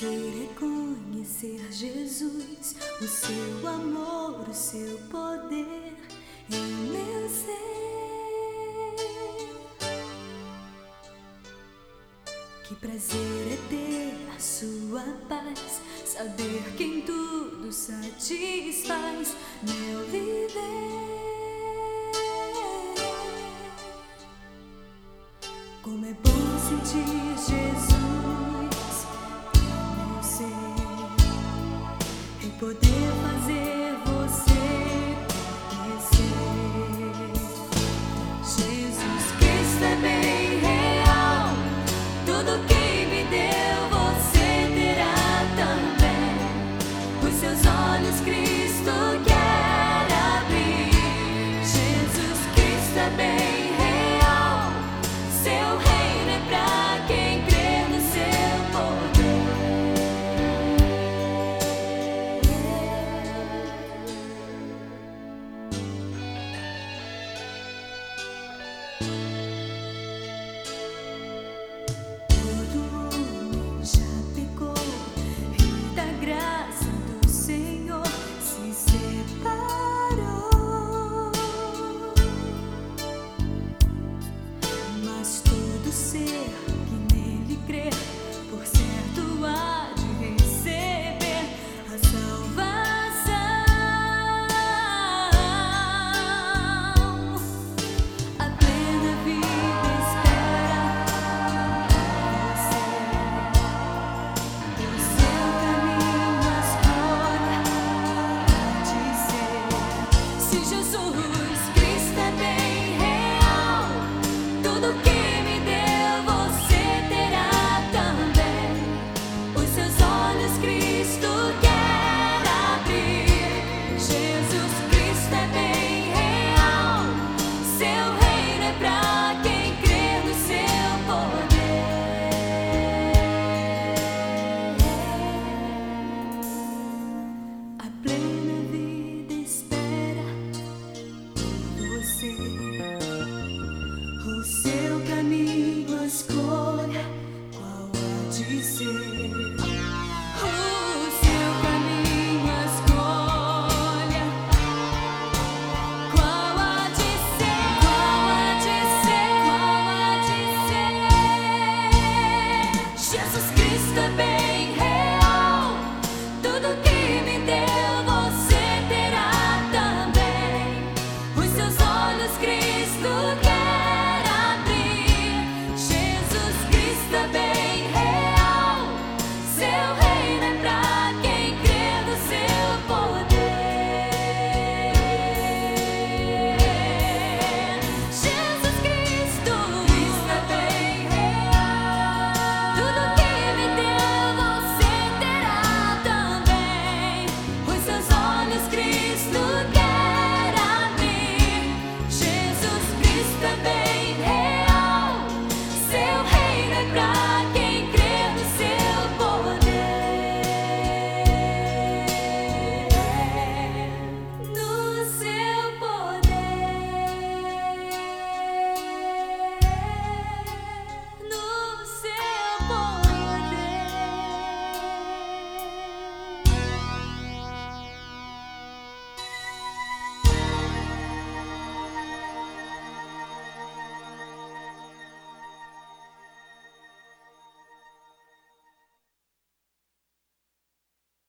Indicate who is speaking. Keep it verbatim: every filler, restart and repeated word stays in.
Speaker 1: Crescer é conhecer Jesus, o seu amor, o seu poder em meu ser. Que prazer é ter a sua paz, saber que em tudo satisfaz meu viver. Como é bom sentir Jesus no meu ser e poder fazer você conhecer. Jesus Cristo é bem real, tudo que me deu você terá também. Os seus olhos Cristo quer abrir. Jesus Cristo é bem o seu caminho, a escolha, qual há de ser? O seu caminho, a escolha, qual há de ser? Qual há de ser? Qual há de ser? Jesus Cristo é bem real, tudo que me deu você terá também. Os seus olhos Cristo quer. Poder.